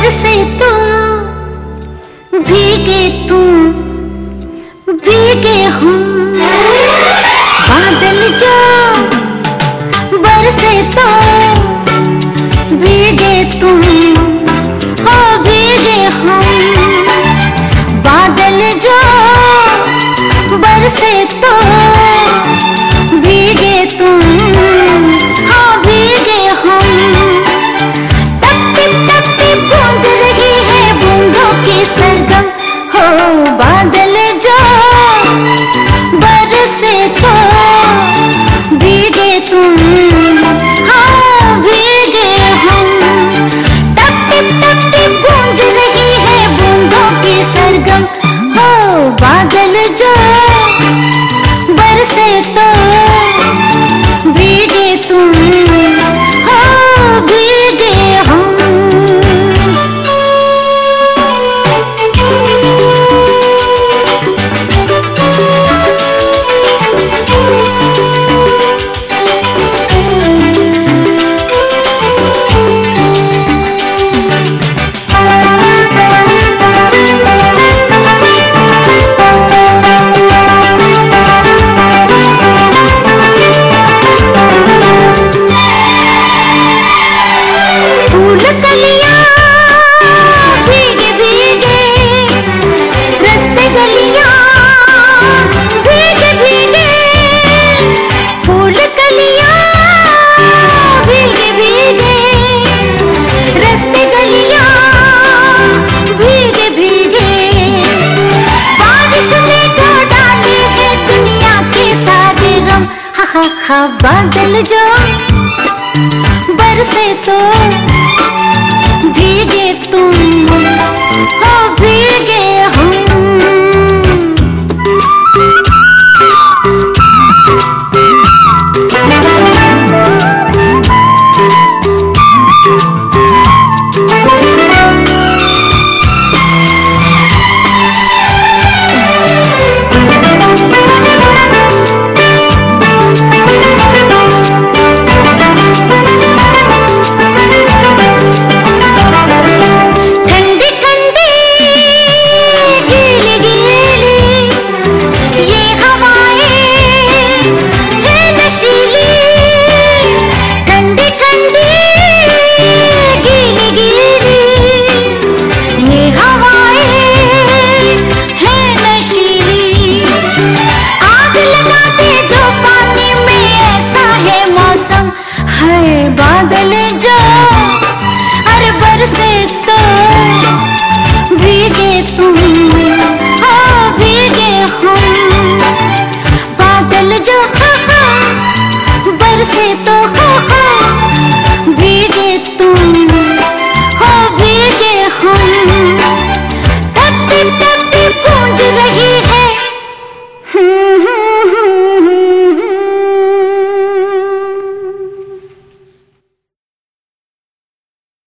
बरसे तो भीगे तुम, भीगे हम। बादल जो बरसे तो भीगे तुम, हो भीगे हम। बादल जो बरसे तो भीगे तुम, हो भीगे हम। टपटी गूंज रही है बूंदों की सरगम, हो बादल जो बरसे तो भीगे तुम, हाँ भीगे हम। टपटी गूंज रही है बूंदों की सरगम, हो बादल जो बरसे तो भीगे तुम, हाँ भीगे हम। बादल जो बरसे तो भीगे तुम, हो भीगे हम। बादल जो अरे बरसे तो भीगे तुम, हाँ भीगे हम। बादल जो हाँ बरसे तो